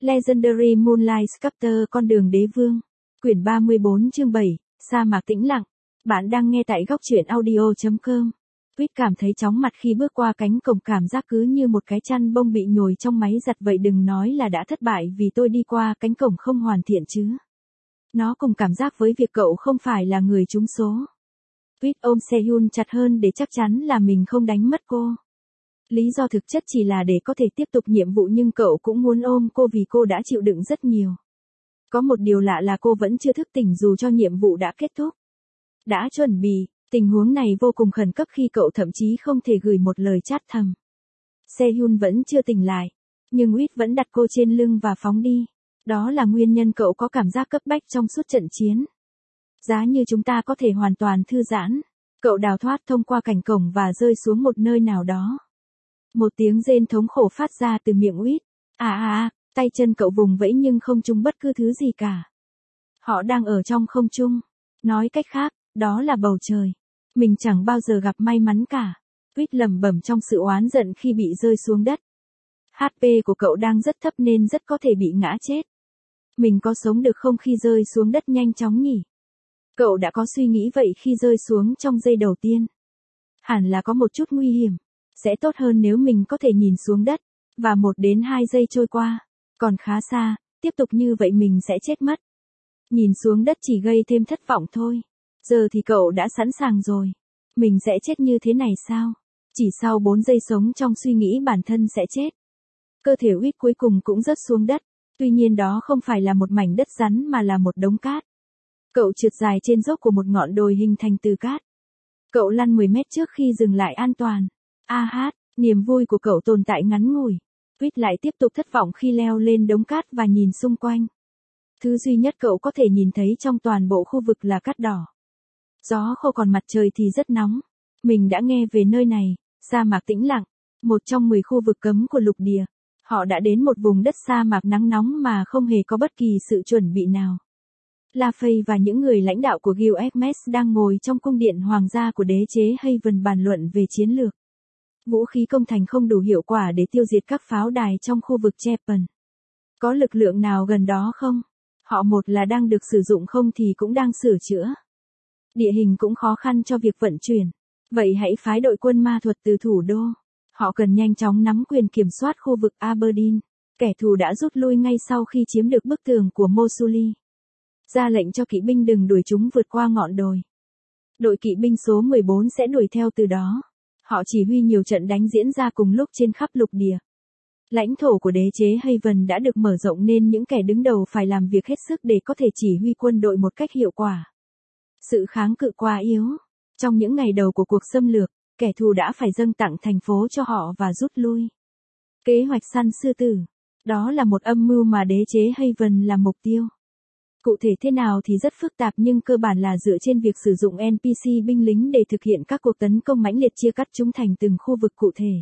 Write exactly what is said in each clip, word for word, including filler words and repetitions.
Legendary Moonlight Sculptor Con đường đế vương. Quyển ba mươi bốn chương bảy, sa mạc tĩnh lặng. Bạn đang nghe tại góc truyện audio chấm com. Quýt cảm thấy chóng mặt khi bước qua cánh cổng, cảm giác cứ như một cái chăn bông bị nhồi trong máy giặt vậy. Đừng nói là đã thất bại vì tôi đi qua cánh cổng không hoàn thiện chứ. Nó cùng cảm giác với việc cậu không phải là người trúng số. Quýt ôm Sehun chặt hơn để chắc chắn là mình không đánh mất cô. Lý do thực chất chỉ là để có thể tiếp tục nhiệm vụ, nhưng cậu cũng muốn ôm cô vì cô đã chịu đựng rất nhiều. Có một điều lạ là cô vẫn chưa thức tỉnh dù cho nhiệm vụ đã kết thúc. Đã chuẩn bị, tình huống này vô cùng khẩn cấp khi cậu thậm chí không thể gửi một lời chat thầm. Sehun vẫn chưa tỉnh lại, nhưng Quýt vẫn đặt cô trên lưng và phóng đi. Đó là nguyên nhân cậu có cảm giác cấp bách trong suốt trận chiến. Giá như chúng ta có thể hoàn toàn thư giãn, cậu đào thoát thông qua cảnh cổng và rơi xuống một nơi nào đó. Một tiếng rên thống khổ phát ra từ miệng Quýt. À à à, tay chân cậu vùng vẫy nhưng không trúng bất cứ thứ gì cả. Họ đang ở trong không trung. Nói cách khác, đó là bầu trời. Mình chẳng bao giờ gặp may mắn cả. Quýt lẩm bẩm trong sự oán giận khi bị rơi xuống đất. hát pê của cậu đang rất thấp nên rất có thể bị ngã chết. Mình có sống được không khi rơi xuống đất nhanh chóng nhỉ? Cậu đã có suy nghĩ vậy khi rơi xuống trong giây đầu tiên. Hẳn là có một chút nguy hiểm. Sẽ tốt hơn nếu mình có thể nhìn xuống đất, và một đến hai giây trôi qua, còn khá xa, tiếp tục như vậy mình sẽ chết mất. Nhìn xuống đất chỉ gây thêm thất vọng thôi. Giờ thì cậu đã sẵn sàng rồi. Mình sẽ chết như thế này sao? Chỉ sau bốn giây sống trong suy nghĩ bản thân sẽ chết. Cơ thể Quýt cuối cùng cũng rớt xuống đất. Tuy nhiên đó không phải là một mảnh đất rắn mà là một đống cát. Cậu trượt dài trên dốc của một ngọn đồi hình thành từ cát. Cậu lăn mười mét trước khi dừng lại an toàn. A hát, niềm vui của cậu tồn tại ngắn ngủi. Quýt lại tiếp tục thất vọng khi leo lên đống cát và nhìn xung quanh. Thứ duy nhất cậu có thể nhìn thấy trong toàn bộ khu vực là cát đỏ. Gió khô còn mặt trời thì rất nóng. Mình đã nghe về nơi này, sa mạc tĩnh lặng, một trong mười khu vực cấm của lục địa. Họ đã đến một vùng đất sa mạc nắng nóng mà không hề có bất kỳ sự chuẩn bị nào. La Fay và những người lãnh đạo của Gilgamesh đang ngồi trong cung điện hoàng gia của đế chế Haven bàn luận về chiến lược. Vũ khí công thành không đủ hiệu quả để tiêu diệt các pháo đài trong khu vực Chepan. Có lực lượng nào gần đó không? Họ một là đang được sử dụng không thì cũng đang sửa chữa. Địa hình cũng khó khăn cho việc vận chuyển. Vậy hãy phái đội quân ma thuật từ thủ đô. Họ cần nhanh chóng nắm quyền kiểm soát khu vực Aberdeen. Kẻ thù đã rút lui ngay sau khi chiếm được bức tường của Mosuli. Ra lệnh cho kỵ binh đừng đuổi chúng vượt qua ngọn đồi. Đội kỵ binh số mười bốn sẽ đuổi theo từ đó. Họ chỉ huy nhiều trận đánh diễn ra cùng lúc trên khắp lục địa. Lãnh thổ của đế chế Haven đã được mở rộng nên những kẻ đứng đầu phải làm việc hết sức để có thể chỉ huy quân đội một cách hiệu quả. Sự kháng cự quá yếu. Trong những ngày đầu của cuộc xâm lược, kẻ thù đã phải dâng tặng thành phố cho họ và rút lui. Kế hoạch săn sư tử. Đó là một âm mưu mà đế chế Haven làm mục tiêu. Cụ thể thế nào thì rất phức tạp nhưng cơ bản là dựa trên việc sử dụng en pê xê binh lính để thực hiện các cuộc tấn công mãnh liệt, chia cắt chúng thành từng khu vực cụ thể.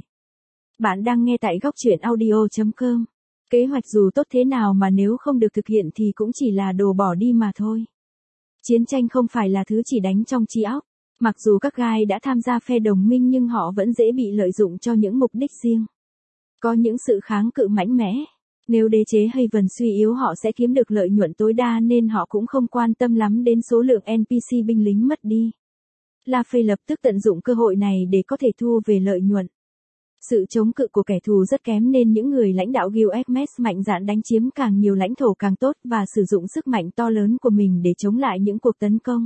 Bạn đang nghe tại góc truyện audio chấm com. Kế hoạch dù tốt thế nào mà nếu không được thực hiện thì cũng chỉ là đồ bỏ đi mà thôi. Chiến tranh không phải là thứ chỉ đánh trong trí óc. Mặc dù các gai đã tham gia phe đồng minh nhưng họ vẫn dễ bị lợi dụng cho những mục đích riêng. Có những sự kháng cự mạnh mẽ. Nếu đế chế Haven suy yếu họ sẽ kiếm được lợi nhuận tối đa nên họ cũng không quan tâm lắm đến số lượng en pê xê binh lính mất đi. La Fay lập tức tận dụng cơ hội này để có thể thu về lợi nhuận. Sự chống cự của kẻ thù rất kém nên những người lãnh đạo Gilgamesh mạnh dạn đánh chiếm càng nhiều lãnh thổ càng tốt và sử dụng sức mạnh to lớn của mình để chống lại những cuộc tấn công.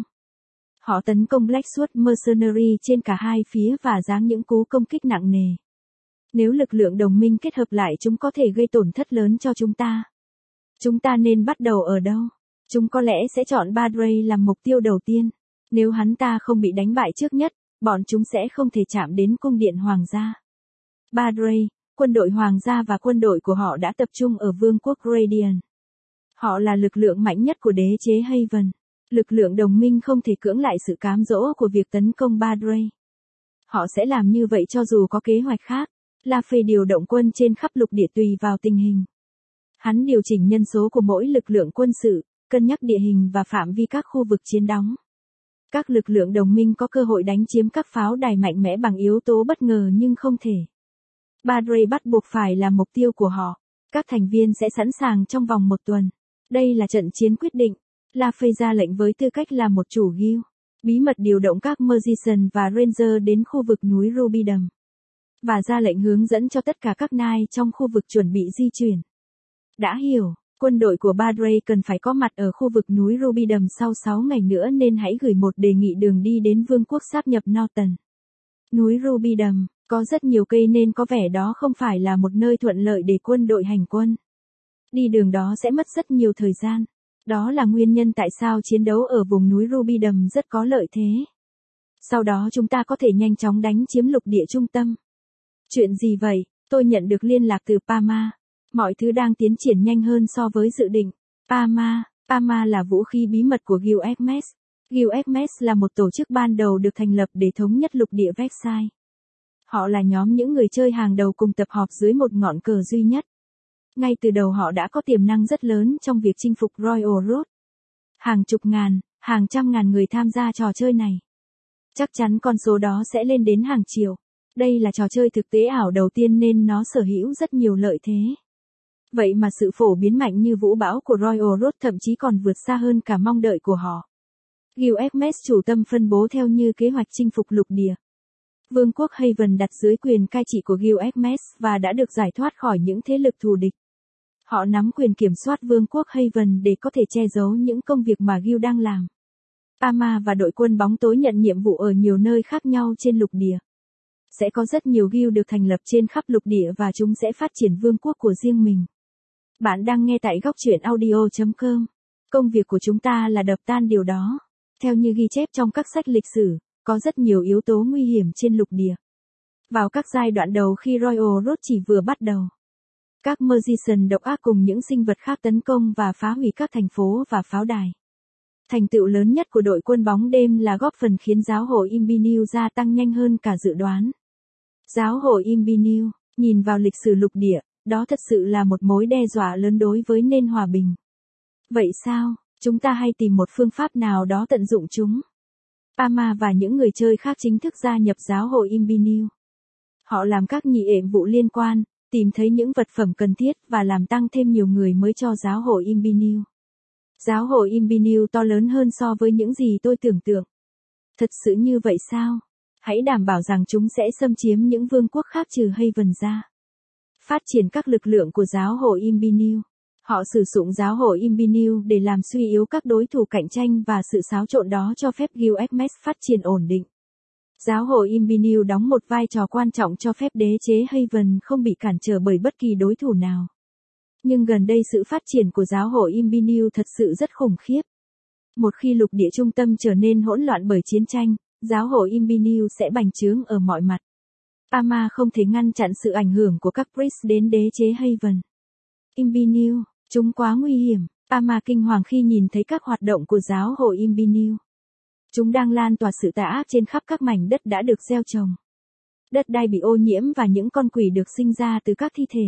Họ tấn công Blackwood Mercenary trên cả hai phía và giáng những cú công kích nặng nề. Nếu lực lượng đồng minh kết hợp lại chúng có thể gây tổn thất lớn cho chúng ta. Chúng ta nên bắt đầu ở đâu? Chúng có lẽ sẽ chọn Badray làm mục tiêu đầu tiên. Nếu hắn ta không bị đánh bại trước nhất, bọn chúng sẽ không thể chạm đến cung điện hoàng gia. Badray, quân đội hoàng gia và quân đội của họ đã tập trung ở vương quốc Radiant. Họ là lực lượng mạnh nhất của đế chế Haven. Lực lượng đồng minh không thể cưỡng lại sự cám dỗ của việc tấn công Badray. Họ sẽ làm như vậy cho dù có kế hoạch khác. La Fay điều động quân trên khắp lục địa tùy vào tình hình. Hắn điều chỉnh nhân số của mỗi lực lượng quân sự, cân nhắc địa hình và phạm vi các khu vực chiến đóng. Các lực lượng đồng minh có cơ hội đánh chiếm các pháo đài mạnh mẽ bằng yếu tố bất ngờ nhưng không thể. Badray bắt buộc phải là mục tiêu của họ. Các thành viên sẽ sẵn sàng trong vòng một tuần. Đây là trận chiến quyết định. La Fay ra lệnh với tư cách là một chủ guild, bí mật điều động các Magician và Ranger đến khu vực núi Ruby Đầm. Và ra lệnh hướng dẫn cho tất cả các Knight trong khu vực chuẩn bị di chuyển. Đã hiểu, quân đội của Badray cần phải có mặt ở khu vực núi Ruby Đầm sau sáu ngày nữa nên hãy gửi một đề nghị đường đi đến vương quốc sáp nhập Norton. Núi Ruby Đầm, có rất nhiều cây nên có vẻ đó không phải là một nơi thuận lợi để quân đội hành quân. Đi đường đó sẽ mất rất nhiều thời gian. Đó là nguyên nhân tại sao chiến đấu ở vùng núi Ruby Đầm rất có lợi thế. Sau đó chúng ta có thể nhanh chóng đánh chiếm lục địa trung tâm. Chuyện gì vậy? Tôi nhận được liên lạc từ Parma. Mọi thứ đang tiến triển nhanh hơn so với dự định. Parma, Parma là vũ khí bí mật của Guild Hermes. Guild Hermes là một tổ chức ban đầu được thành lập để thống nhất lục địa Versailles. Họ là nhóm những người chơi hàng đầu cùng tập họp dưới một ngọn cờ duy nhất. Ngay từ đầu họ đã có tiềm năng rất lớn trong việc chinh phục Royal Road. Hàng chục ngàn, hàng trăm ngàn người tham gia trò chơi này. Chắc chắn con số đó sẽ lên đến hàng triệu. Đây là trò chơi thực tế ảo đầu tiên nên nó sở hữu rất nhiều lợi thế. Vậy mà sự phổ biến mạnh như vũ bão của Royal Road thậm chí còn vượt xa hơn cả mong đợi của họ. Guild Hermes chủ tâm phân bố theo như kế hoạch chinh phục lục địa. Vương quốc Haven đặt dưới quyền cai trị của Guild Hermes và đã được giải thoát khỏi những thế lực thù địch. Họ nắm quyền kiểm soát vương quốc Haven để có thể che giấu những công việc mà Guild đang làm. Parma và đội quân bóng tối nhận nhiệm vụ ở nhiều nơi khác nhau trên lục địa. Sẽ có rất nhiều guild được thành lập trên khắp lục địa và chúng sẽ phát triển vương quốc của riêng mình. Bạn đang nghe tại góc truyện audio chấm com. Công việc của chúng ta là đập tan điều đó. Theo như ghi chép trong các sách lịch sử, có rất nhiều yếu tố nguy hiểm trên lục địa. Vào các giai đoạn đầu khi Royal Road chỉ vừa bắt đầu, các Magician độc ác cùng những sinh vật khác tấn công và phá hủy các thành phố và pháo đài. Thành tựu lớn nhất của đội quân bóng đêm là góp phần khiến giáo hội Imbinew gia tăng nhanh hơn cả dự đoán. Giáo hội Imbinew, nhìn vào lịch sử lục địa, đó thật sự là một mối đe dọa lớn đối với nền hòa bình. Vậy sao, chúng ta hay tìm một phương pháp nào đó tận dụng chúng? Parma và những người chơi khác chính thức gia nhập giáo hội Imbinew. Họ làm các nhị ệm vụ liên quan, tìm thấy những vật phẩm cần thiết và làm tăng thêm nhiều người mới cho giáo hội Imbinew. Giáo hội Imbinew to lớn hơn so với những gì tôi tưởng tượng. Thật sự như vậy sao? Hãy đảm bảo rằng chúng sẽ xâm chiếm những vương quốc khác trừ Haven ra. Phát triển các lực lượng của giáo hội Imbinew. Họ sử dụng giáo hội Imbinew để làm suy yếu các đối thủ cạnh tranh và sự xáo trộn đó cho phép Guild Hermes phát triển ổn định. Giáo hội Imbinew đóng một vai trò quan trọng cho phép đế chế Haven không bị cản trở bởi bất kỳ đối thủ nào. Nhưng gần đây sự phát triển của giáo hội Imbinew thật sự rất khủng khiếp. Một khi lục địa trung tâm trở nên hỗn loạn bởi chiến tranh, giáo hội Imbinew sẽ bành trướng ở mọi mặt. Parma không thể ngăn chặn sự ảnh hưởng của các priest đến đế chế Haven. Imbinew, chúng quá nguy hiểm. Parma kinh hoàng khi nhìn thấy các hoạt động của giáo hội Imbinew. Chúng đang lan tỏa sự tà ác trên khắp các mảnh đất đã được gieo trồng. Đất đai bị ô nhiễm và những con quỷ được sinh ra từ các thi thể.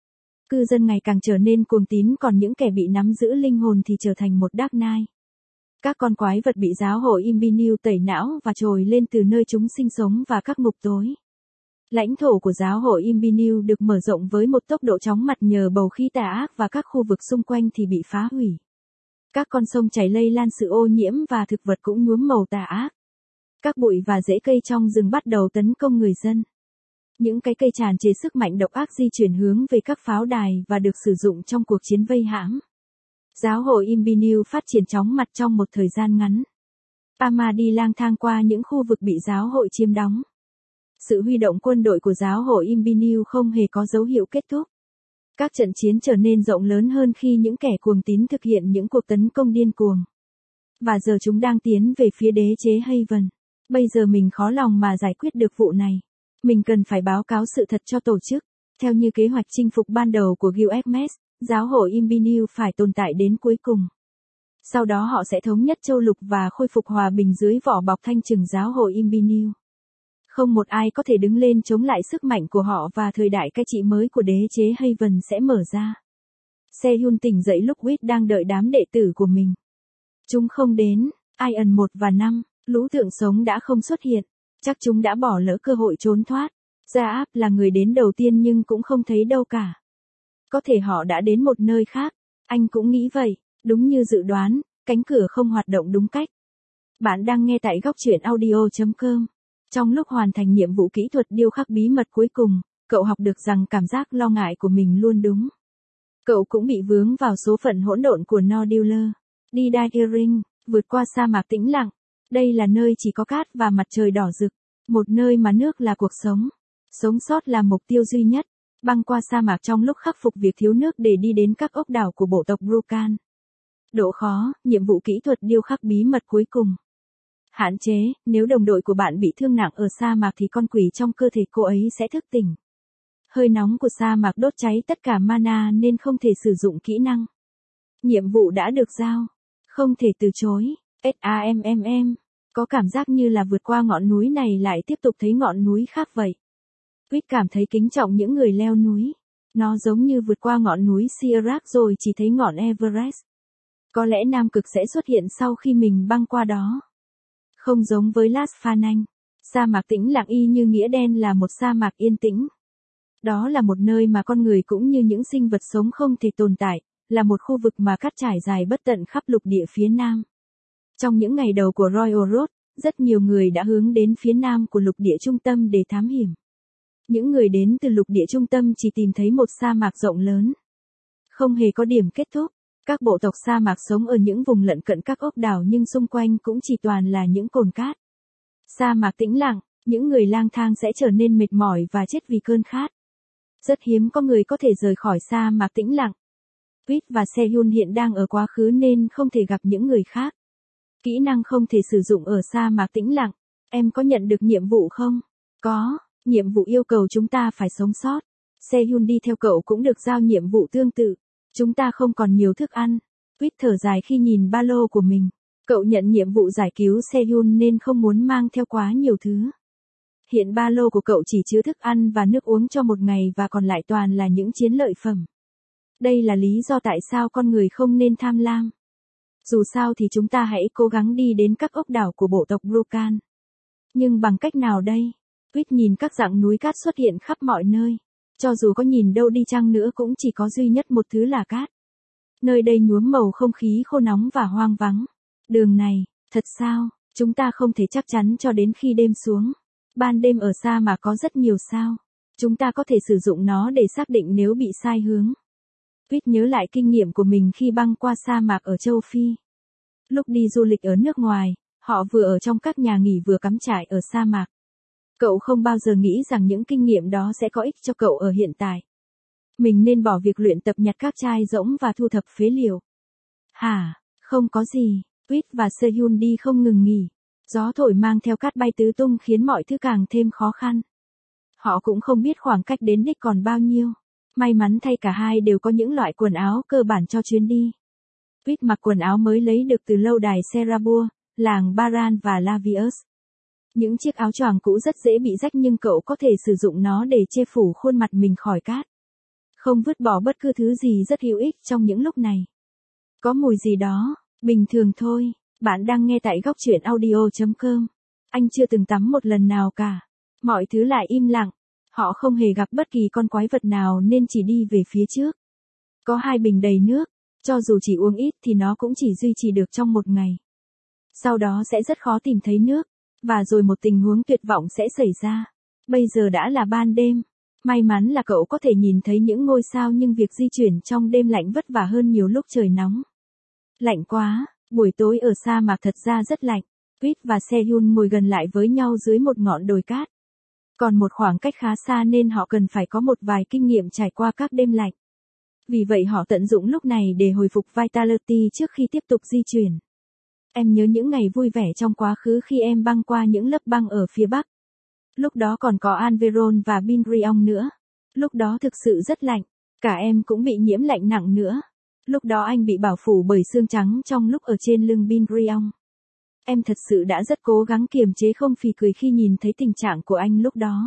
Cư dân ngày càng trở nên cuồng tín còn những kẻ bị nắm giữ linh hồn thì trở thành một Dark Knight. Các con quái vật bị giáo hội Imbinew tẩy não và trồi lên từ nơi chúng sinh sống và các ngục tối. Lãnh thổ của giáo hội Imbinew được mở rộng với một tốc độ chóng mặt nhờ bầu khí tà ác và các khu vực xung quanh thì bị phá hủy. Các con sông chảy lây lan sự ô nhiễm và thực vật cũng nhuốm màu tà ác. Các bụi và rễ cây trong rừng bắt đầu tấn công người dân. Những cái cây tràn trề sức mạnh độc ác di chuyển hướng về các pháo đài và được sử dụng trong cuộc chiến vây hãm. Giáo hội Imbinew phát triển chóng mặt trong một thời gian ngắn. Parma đi lang thang qua những khu vực bị giáo hội chiếm đóng. Sự huy động quân đội của giáo hội Imbinew không hề có dấu hiệu kết thúc. Các trận chiến trở nên rộng lớn hơn khi những kẻ cuồng tín thực hiện những cuộc tấn công điên cuồng. Và giờ chúng đang tiến về phía đế chế Haven. Bây giờ mình khó lòng mà giải quyết được vụ này. Mình cần phải báo cáo sự thật cho tổ chức. Theo như kế hoạch chinh phục ban đầu của Guild Hermes, giáo hội Imbinew phải tồn tại đến cuối cùng. Sau đó họ sẽ thống nhất châu lục và khôi phục hòa bình dưới vỏ bọc thanh trừng giáo hội Imbinew. Không một ai có thể đứng lên chống lại sức mạnh của họ và thời đại cai trị mới của đế chế Haven sẽ mở ra. Sehun tỉnh dậy lúc Wit đang đợi đám đệ tử của mình. Chúng không đến, Iron một và năm, lũ thượng sống đã không xuất hiện. Chắc chúng đã bỏ lỡ cơ hội trốn thoát. Gia Áp là người đến đầu tiên nhưng cũng không thấy đâu cả. Có thể họ đã đến một nơi khác. Anh cũng nghĩ vậy, đúng như dự đoán, cánh cửa không hoạt động đúng cách. Bạn đang nghe tại góc truyện audio chấm com. Trong lúc hoàn thành nhiệm vụ kỹ thuật điêu khắc bí mật cuối cùng, cậu học được rằng cảm giác lo ngại của mình luôn đúng. Cậu cũng bị vướng vào số phận hỗn độn của No Dealer. Đi Dairying, vượt qua sa mạc tĩnh lặng. Đây là nơi chỉ có cát và mặt trời đỏ rực. Một nơi mà nước là cuộc sống. Sống sót là mục tiêu duy nhất. Băng qua sa mạc trong lúc khắc phục việc thiếu nước để đi đến các ốc đảo của bộ tộc Brucan. Độ khó, nhiệm vụ kỹ thuật điêu khắc bí mật cuối cùng. Hạn chế, nếu đồng đội của bạn bị thương nặng ở sa mạc thì con quỷ trong cơ thể cô ấy sẽ thức tỉnh. Hơi nóng của sa mạc đốt cháy tất cả mana nên không thể sử dụng kỹ năng. Nhiệm vụ đã được giao. Không thể từ chối. SAMMM. Có cảm giác như là vượt qua ngọn núi này lại tiếp tục thấy ngọn núi khác vậy. Quýt cảm thấy kính trọng những người leo núi. Nó giống như vượt qua ngọn núi Sierra rồi chỉ thấy ngọn Everest. Có lẽ Nam Cực sẽ xuất hiện sau khi mình băng qua đó. Không giống với Las Phanang, sa mạc tĩnh lặng y như nghĩa đen là một sa mạc yên tĩnh. Đó là một nơi mà con người cũng như những sinh vật sống không thể tồn tại, là một khu vực mà cát trải dài bất tận khắp lục địa phía nam. Trong những ngày đầu của Royal Road, rất nhiều người đã hướng đến phía nam của lục địa trung tâm để thám hiểm. Những người đến từ lục địa trung tâm chỉ tìm thấy một sa mạc rộng lớn. Không hề có điểm kết thúc. Các bộ tộc sa mạc sống ở những vùng lận cận các ốc đảo nhưng xung quanh cũng chỉ toàn là những cồn cát. Sa mạc tĩnh lặng, những người lang thang sẽ trở nên mệt mỏi và chết vì cơn khát. Rất hiếm có người có thể rời khỏi sa mạc tĩnh lặng. Quýt và Sehun hiện đang ở quá khứ nên không thể gặp những người khác. Kỹ năng không thể sử dụng ở sa mạc tĩnh lặng. Em có nhận được nhiệm vụ không? Có, nhiệm vụ yêu cầu chúng ta phải sống sót. Sehun đi theo cậu cũng được giao nhiệm vụ tương tự. Chúng ta không còn nhiều thức ăn. Quýt thở dài khi nhìn ba lô của mình. Cậu nhận nhiệm vụ giải cứu Sehun nên không muốn mang theo quá nhiều thứ. Hiện ba lô của cậu chỉ chứa thức ăn và nước uống cho một ngày và còn lại toàn là những chiến lợi phẩm. Đây là lý do tại sao con người không nên tham lam. Dù sao thì chúng ta hãy cố gắng đi đến các ốc đảo của bộ tộc Brucan. Nhưng bằng cách nào đây? Quýt nhìn các dặng núi cát xuất hiện khắp mọi nơi. Cho dù có nhìn đâu đi chăng nữa cũng chỉ có duy nhất một thứ là cát. Nơi đây nhuốm màu không khí khô nóng và hoang vắng. Đường này, thật sao, chúng ta không thể chắc chắn cho đến khi đêm xuống. Ban đêm ở sa mạc có rất nhiều sao. Chúng ta có thể sử dụng nó để xác định nếu bị sai hướng. Quýt nhớ lại kinh nghiệm của mình khi băng qua sa mạc ở châu Phi. Lúc đi du lịch ở nước ngoài, họ vừa ở trong các nhà nghỉ vừa cắm trại ở sa mạc. Cậu không bao giờ nghĩ rằng những kinh nghiệm đó sẽ có ích cho cậu ở hiện tại. Mình nên bỏ việc luyện tập nhặt các chai rỗng và thu thập phế liệu. Hả, không có gì, Quýt và Sehun đi không ngừng nghỉ. Gió thổi mang theo cát bay tứ tung khiến mọi thứ càng thêm khó khăn. Họ cũng không biết khoảng cách đến đích còn bao nhiêu. May mắn thay cả hai đều có những loại quần áo cơ bản cho chuyến đi. Quýt mặc quần áo mới lấy được từ lâu đài Serabua, làng Baran và Lavius. Những chiếc áo choàng cũ rất dễ bị rách nhưng cậu có thể sử dụng nó để che phủ khuôn mặt mình khỏi cát. Không vứt bỏ bất cứ thứ gì rất hữu ích trong những lúc này. Có mùi gì đó, bình thường thôi. Bạn đang nghe tại góc truyện audio chấm com. Anh chưa từng tắm một lần nào cả. Mọi thứ lại im lặng. Họ không hề gặp bất kỳ con quái vật nào nên chỉ đi về phía trước. Có hai bình đầy nước. Cho dù chỉ uống ít thì nó cũng chỉ duy trì được trong một ngày. Sau đó sẽ rất khó tìm thấy nước. Và rồi một tình huống tuyệt vọng sẽ xảy ra. Bây giờ đã là ban đêm. May mắn là cậu có thể nhìn thấy những ngôi sao nhưng việc di chuyển trong đêm lạnh vất vả hơn nhiều lúc trời nóng. Lạnh quá, buổi tối ở sa mạc thật ra rất lạnh. Quýt và Sehun ngồi gần lại với nhau dưới một ngọn đồi cát. Còn một khoảng cách khá xa nên họ cần phải có một vài kinh nghiệm trải qua các đêm lạnh. Vì vậy họ tận dụng lúc này để hồi phục Vitality trước khi tiếp tục di chuyển. Em nhớ những ngày vui vẻ trong quá khứ khi em băng qua những lớp băng ở phía bắc. Lúc đó còn có Anveron và Binriong nữa. Lúc đó thực sự rất lạnh. Cả em cũng bị nhiễm lạnh nặng nữa. Lúc đó anh bị bảo phủ bởi xương trắng trong lúc ở trên lưng Binriong. Em thật sự đã rất cố gắng kiềm chế không phì cười khi nhìn thấy tình trạng của anh lúc đó.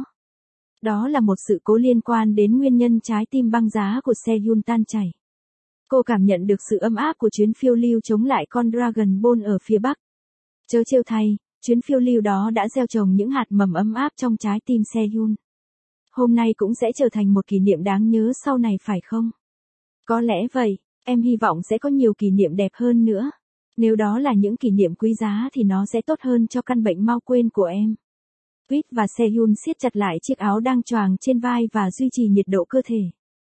Đó là một sự cố liên quan đến nguyên nhân trái tim băng giá của Sehun tan chảy. Cô cảm nhận được sự ấm áp của chuyến phiêu lưu chống lại con Dragon Ball ở phía bắc. Chớ trêu thay, chuyến phiêu lưu đó đã gieo trồng những hạt mầm ấm áp trong trái tim Sehun. Hôm nay cũng sẽ trở thành một kỷ niệm đáng nhớ sau này phải không? Có lẽ vậy, em hy vọng sẽ có nhiều kỷ niệm đẹp hơn nữa. Nếu đó là những kỷ niệm quý giá thì nó sẽ tốt hơn cho căn bệnh mau quên của em. Quýt và Sehun siết chặt lại chiếc áo đang choàng trên vai và duy trì nhiệt độ cơ thể.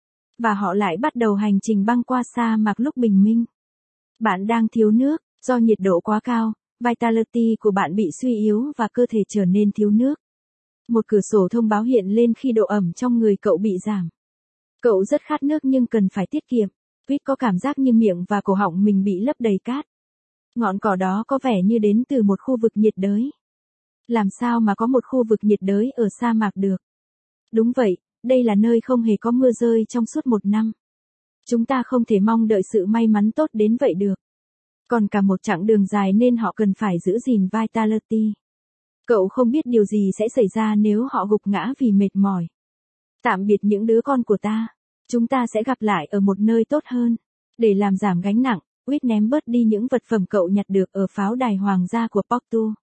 Và họ lại bắt đầu hành trình băng qua sa mạc lúc bình minh. Bạn đang thiếu nước, do nhiệt độ quá cao, vitality của bạn bị suy yếu và cơ thể trở nên thiếu nước. Một cửa sổ thông báo hiện lên khi độ ẩm trong người cậu bị giảm. Cậu rất khát nước nhưng cần phải tiết kiệm. Quýt có cảm giác như miệng và cổ họng mình bị lấp đầy cát. Ngọn cỏ đó có vẻ như đến từ một khu vực nhiệt đới. Làm sao mà có một khu vực nhiệt đới ở sa mạc được? Đúng vậy, đây là nơi không hề có mưa rơi trong suốt một năm. Chúng ta không thể mong đợi sự may mắn tốt đến vậy được. Còn cả một chặng đường dài nên họ cần phải giữ gìn vitality. Cậu không biết điều gì sẽ xảy ra nếu họ gục ngã vì mệt mỏi. Tạm biệt những đứa con của ta. Chúng ta sẽ gặp lại ở một nơi tốt hơn. Để làm giảm gánh nặng, Quýt ném bớt đi những vật phẩm cậu nhặt được ở pháo đài hoàng gia của Portu.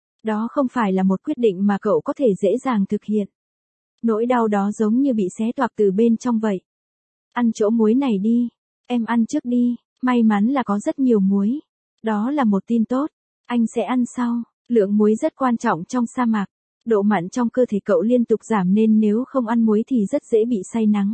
Đó không phải là một quyết định mà cậu có thể dễ dàng thực hiện. Nỗi đau đó giống như bị xé toạc từ bên trong vậy. Ăn chỗ muối này đi. Em ăn trước đi. May mắn là có rất nhiều muối. Đó là một tin tốt. Anh sẽ ăn sau. Lượng muối rất quan trọng trong sa mạc. Độ mặn trong cơ thể cậu liên tục giảm nên nếu không ăn muối thì rất dễ bị say nắng.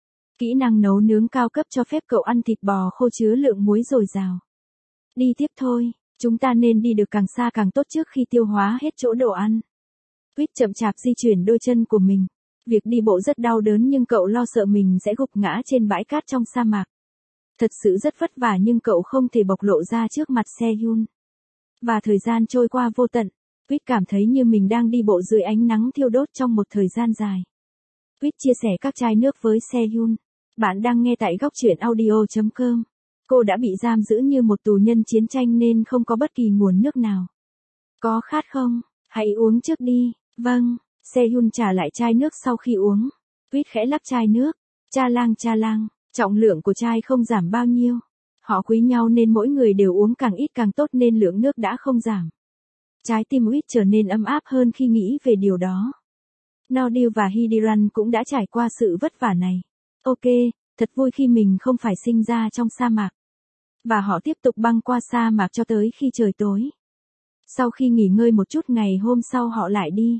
Kỹ năng nấu nướng cao cấp cho phép cậu ăn thịt bò khô chứa lượng muối dồi dào. Đi tiếp thôi. Chúng ta nên đi được càng xa càng tốt trước khi tiêu hóa hết chỗ đồ ăn. Quýt chậm chạp di chuyển đôi chân của mình. Việc đi bộ rất đau đớn nhưng cậu lo sợ mình sẽ gục ngã trên bãi cát trong sa mạc. Thật sự rất vất vả nhưng cậu không thể bộc lộ ra trước mặt Sehun. Và thời gian trôi qua vô tận. Quýt cảm thấy như mình đang đi bộ dưới ánh nắng thiêu đốt trong một thời gian dài. Quýt chia sẻ các chai nước với Sehun. Bạn đang nghe tại góc truyện audio chấm com. Cô đã bị giam giữ như một tù nhân chiến tranh nên không có bất kỳ nguồn nước nào. Có khát không? Hãy uống trước đi. Vâng, Sehun trả lại chai nước sau khi uống. Quýt khẽ lắc chai nước. Cha lang cha lang, trọng lượng của chai không giảm bao nhiêu. Họ quý nhau nên mỗi người đều uống càng ít càng tốt nên lượng nước đã không giảm. Trái tim Quýt trở nên ấm áp hơn khi nghĩ về điều đó. Nordil và Hidiran cũng đã trải qua sự vất vả này. Ok, thật vui khi mình không phải sinh ra trong sa mạc. Và họ tiếp tục băng qua sa mạc cho tới khi trời tối. Sau khi nghỉ ngơi một chút ngày hôm sau họ lại đi.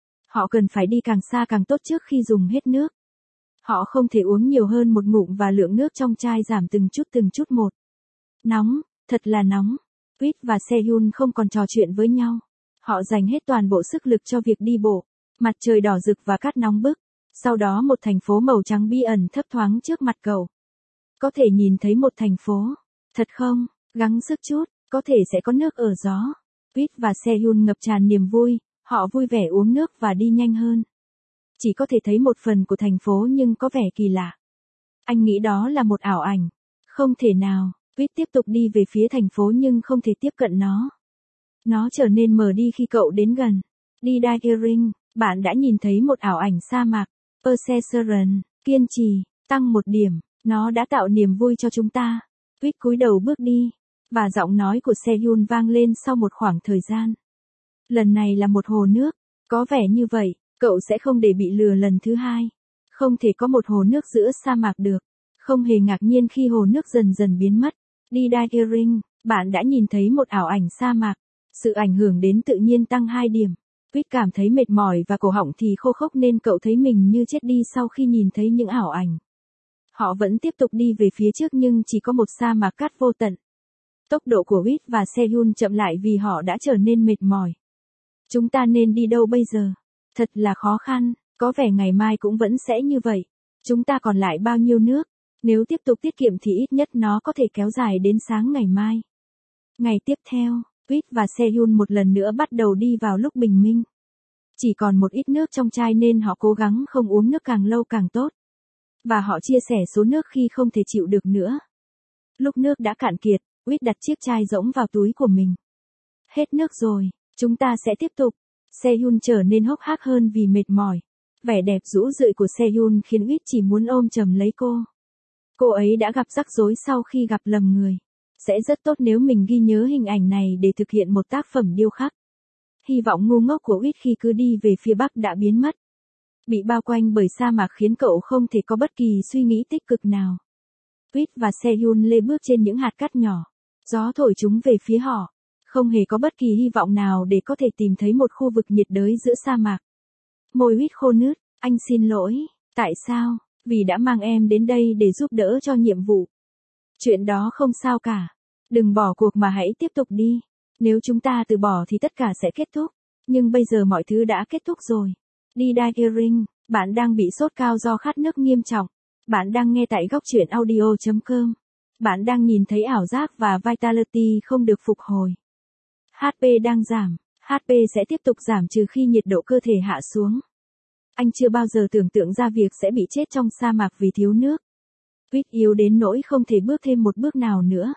Họ cần phải đi càng xa càng tốt trước khi dùng hết nước. Họ không thể uống nhiều hơn một ngụm và lượng nước trong chai giảm từng chút từng chút một. Nóng, thật là nóng. Quýt và Sehun không còn trò chuyện với nhau. Họ dành hết toàn bộ sức lực cho việc đi bộ. Mặt trời đỏ rực và cát nóng bức. Sau đó một thành phố màu trắng bí ẩn thấp thoáng trước mặt cậu. Có thể nhìn thấy một thành phố. Thật không? Gắng sức chút, có thể sẽ có nước ở gió. Quýt và Sehun ngập tràn niềm vui, họ vui vẻ uống nước và đi nhanh hơn. Chỉ có thể thấy một phần của thành phố nhưng có vẻ kỳ lạ. Anh nghĩ đó là một ảo ảnh. Không thể nào, Quýt tiếp tục đi về phía thành phố nhưng không thể tiếp cận nó. Nó trở nên mờ đi khi cậu đến gần. Đi Daegering, bạn đã nhìn thấy một ảo ảnh sa mạc. Perseverance, kiên trì, tăng một điểm, nó đã tạo niềm vui cho chúng ta. Quýt cúi đầu bước đi, và giọng nói của Sehun vang lên sau một khoảng thời gian. Lần này là một hồ nước, có vẻ như vậy, cậu sẽ không để bị lừa lần thứ hai. Không thể có một hồ nước giữa sa mạc được. Không hề ngạc nhiên khi hồ nước dần dần biến mất. Đi Daegering, bạn đã nhìn thấy một ảo ảnh sa mạc. Sự ảnh hưởng đến tự nhiên tăng hai điểm. Quýt cảm thấy mệt mỏi và cổ họng thì khô khốc nên cậu thấy mình như chết đi sau khi nhìn thấy những ảo ảnh. Họ vẫn tiếp tục đi về phía trước nhưng chỉ có một sa mạc cát vô tận. Tốc độ của Quýt và Sehun chậm lại vì họ đã trở nên mệt mỏi. Chúng ta nên đi đâu bây giờ? Thật là khó khăn, có vẻ ngày mai cũng vẫn sẽ như vậy. Chúng ta còn lại bao nhiêu nước? Nếu tiếp tục tiết kiệm thì ít nhất nó có thể kéo dài đến sáng ngày mai. Ngày tiếp theo, Quýt và Sehun một lần nữa bắt đầu đi vào lúc bình minh. Chỉ còn một ít nước trong chai nên họ cố gắng không uống nước càng lâu càng tốt. Và họ chia sẻ số nước khi không thể chịu được nữa. Lúc nước đã cạn kiệt, Quýt đặt chiếc chai rỗng vào túi của mình. Hết nước rồi, chúng ta sẽ tiếp tục. Sehun trở nên hốc hác hơn vì mệt mỏi. Vẻ đẹp rũ rượi của Sehun khiến Quýt chỉ muốn ôm chầm lấy cô. Cô ấy đã gặp rắc rối sau khi gặp lầm người. Sẽ rất tốt nếu mình ghi nhớ hình ảnh này để thực hiện một tác phẩm điêu khắc. Hy vọng ngu ngốc của Quýt khi cứ đi về phía bắc đã biến mất. Bị bao quanh bởi sa mạc khiến cậu không thể có bất kỳ suy nghĩ tích cực nào. Tuyết và Sehun lê bước trên những hạt cát nhỏ. Gió thổi chúng về phía họ. Không hề có bất kỳ hy vọng nào để có thể tìm thấy một khu vực nhiệt đới giữa sa mạc. Môi Tuyết khô nướt, anh xin lỗi. Tại sao? Vì đã mang em đến đây để giúp đỡ cho nhiệm vụ. Chuyện đó không sao cả. Đừng bỏ cuộc mà hãy tiếp tục đi. Nếu chúng ta từ bỏ thì tất cả sẽ kết thúc. Nhưng bây giờ mọi thứ đã kết thúc rồi. Đi Daejeon, bạn đang bị sốt cao do khát nước nghiêm trọng. Bạn đang nghe tại góc truyện audio chấm com. Bạn đang nhìn thấy ảo giác và Vitality không được phục hồi. hát pê đang giảm. hát pê sẽ tiếp tục giảm trừ khi nhiệt độ cơ thể hạ xuống. Anh chưa bao giờ tưởng tượng ra việc sẽ bị chết trong sa mạc vì thiếu nước. Tuyết yếu đến nỗi không thể bước thêm một bước nào nữa.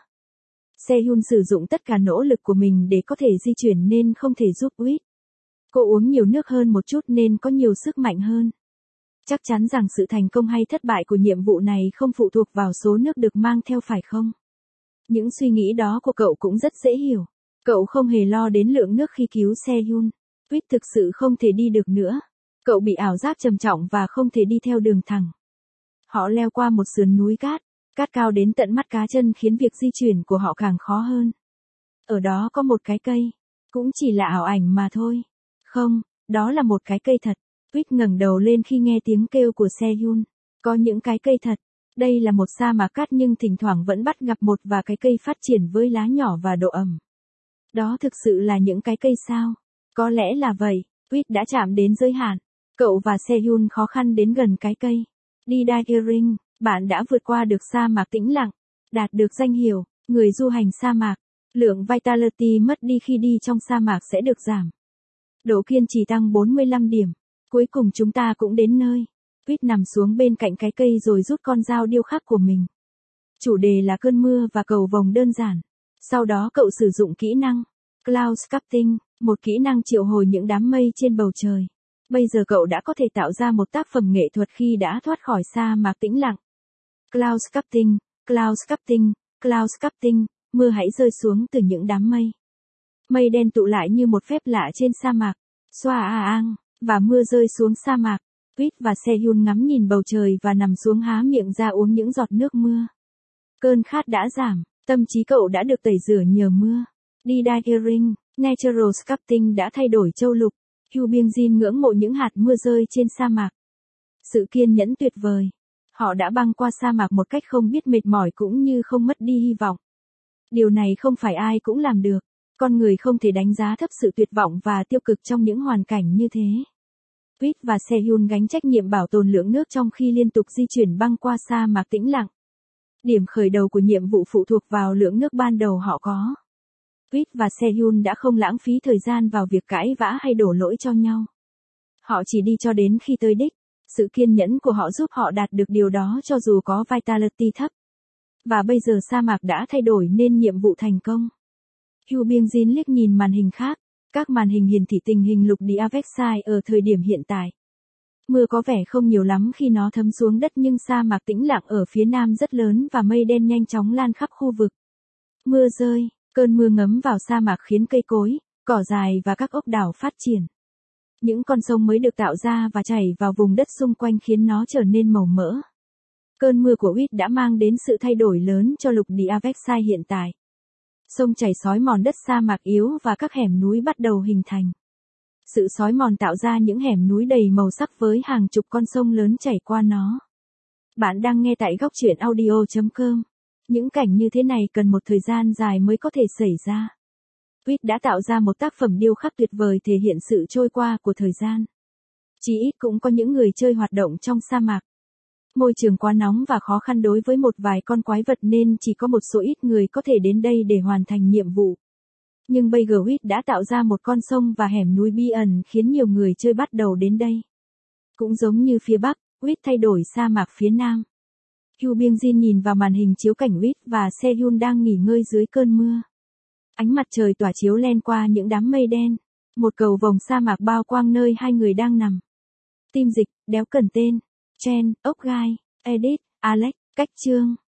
Sehun sử dụng tất cả nỗ lực của mình để có thể di chuyển nên không thể giúp Tuyết. Cô uống nhiều nước hơn một chút nên có nhiều sức mạnh hơn. Chắc chắn rằng sự thành công hay thất bại của nhiệm vụ này không phụ thuộc vào số nước được mang theo phải không? Những suy nghĩ đó của cậu cũng rất dễ hiểu. Cậu không hề lo đến lượng nước khi cứu Sehun. Tuyết thực sự không thể đi được nữa. Cậu bị ảo giác trầm trọng và không thể đi theo đường thẳng. Họ leo qua một sườn núi cát. Cát cao đến tận mắt cá chân khiến việc di chuyển của họ càng khó hơn. Ở đó có một cái cây. Cũng chỉ là ảo ảnh mà thôi. Không, đó là một cái cây thật. Tuyết ngẩng đầu lên khi nghe tiếng kêu của Sehun. Có những cái cây thật. Đây là một sa mạc cát nhưng thỉnh thoảng vẫn bắt gặp một vài cái cây phát triển với lá nhỏ và độ ẩm. Đó thực sự là những cái cây sao? Có lẽ là vậy. Tuyết đã chạm đến giới hạn. Cậu và Sehun khó khăn đến gần cái cây. Đi Daejeon, bạn đã vượt qua được sa mạc tĩnh lặng. Đạt được danh hiệu, người du hành sa mạc. Lượng Vitality mất đi khi đi trong sa mạc sẽ được giảm. Độ kiên trì tăng bốn mươi lăm điểm. Cuối cùng chúng ta cũng đến nơi. Tuyết nằm xuống bên cạnh cái cây rồi rút con dao điêu khắc của mình. Chủ đề là cơn mưa và cầu vồng đơn giản. Sau đó cậu sử dụng kỹ năng Cloud Sculpting, một kỹ năng triệu hồi những đám mây trên bầu trời. Bây giờ cậu đã có thể tạo ra một tác phẩm nghệ thuật khi đã thoát khỏi sa mạc tĩnh lặng. Cloud Sculpting, Cloud Sculpting, Cloud Sculpting, mưa hãy rơi xuống từ những đám mây. Mây đen tụ lại như một phép lạ trên sa mạc. Xoa a ang, và mưa rơi xuống sa mạc. Tuyết và Sehun ngắm nhìn bầu trời và nằm xuống há miệng ra uống những giọt nước mưa. Cơn khát đã giảm, tâm trí cậu đã được tẩy rửa nhờ mưa. Đi Daejeon, Natural Sculpting đã thay đổi châu lục. Hugh Byung-jin ngưỡng mộ những hạt mưa rơi trên sa mạc. Sự kiên nhẫn tuyệt vời. Họ đã băng qua sa mạc một cách không biết mệt mỏi cũng như không mất đi hy vọng. Điều này không phải ai cũng làm được. Con người không thể đánh giá thấp sự tuyệt vọng và tiêu cực trong những hoàn cảnh như thế. Tuyết và Sehun gánh trách nhiệm bảo tồn lượng nước trong khi liên tục di chuyển băng qua sa mạc tĩnh lặng. Điểm khởi đầu của nhiệm vụ phụ thuộc vào lượng nước ban đầu họ có. Tuyết và Sehun đã không lãng phí thời gian vào việc cãi vã hay đổ lỗi cho nhau. Họ chỉ đi cho đến khi tới đích. Sự kiên nhẫn của họ giúp họ đạt được điều đó cho dù có Vitality thấp. Và bây giờ sa mạc đã thay đổi nên nhiệm vụ thành công. Hugh Byung-jin liếc nhìn màn hình khác. Các màn hình hiển thị tình hình lục địa Avexai ở thời điểm hiện tại. Mưa có vẻ không nhiều lắm khi nó thấm xuống đất nhưng sa mạc tĩnh lặng ở phía nam rất lớn và mây đen nhanh chóng lan khắp khu vực. Mưa rơi, cơn mưa ngấm vào sa mạc khiến cây cối, cỏ dài và các ốc đảo phát triển. Những con sông mới được tạo ra và chảy vào vùng đất xung quanh khiến nó trở nên màu mỡ. Cơn mưa của Tuyết đã mang đến sự thay đổi lớn cho lục địa Avexai hiện tại. Sông chảy xói mòn đất sa mạc yếu và các hẻm núi bắt đầu hình thành. Sự xói mòn tạo ra những hẻm núi đầy màu sắc với hàng chục con sông lớn chảy qua nó. Bạn đang nghe tại góc truyện audio chấm com. Những cảnh như thế này cần một thời gian dài mới có thể xảy ra. Tuyết đã tạo ra một tác phẩm điêu khắc tuyệt vời thể hiện sự trôi qua của thời gian. Chỉ ít cũng có những người chơi hoạt động trong sa mạc. Môi trường quá nóng và khó khăn đối với một vài con quái vật nên chỉ có một số ít người có thể đến đây để hoàn thành nhiệm vụ. Nhưng bây giờ Tuyết đã tạo ra một con sông và hẻm núi bí ẩn khiến nhiều người chơi bắt đầu đến đây. Cũng giống như phía Bắc, Tuyết thay đổi sa mạc phía Nam. Hugh Byung-jin nhìn vào màn hình chiếu cảnh Tuyết và Sehun đang nghỉ ngơi dưới cơn mưa. Ánh mặt trời tỏa chiếu len qua những đám mây đen. Một cầu vồng sa mạc bao quang nơi hai người đang nằm. Tim dịch, đéo cần tên. Chen, ốc gai, Edit, Alex, cách chương.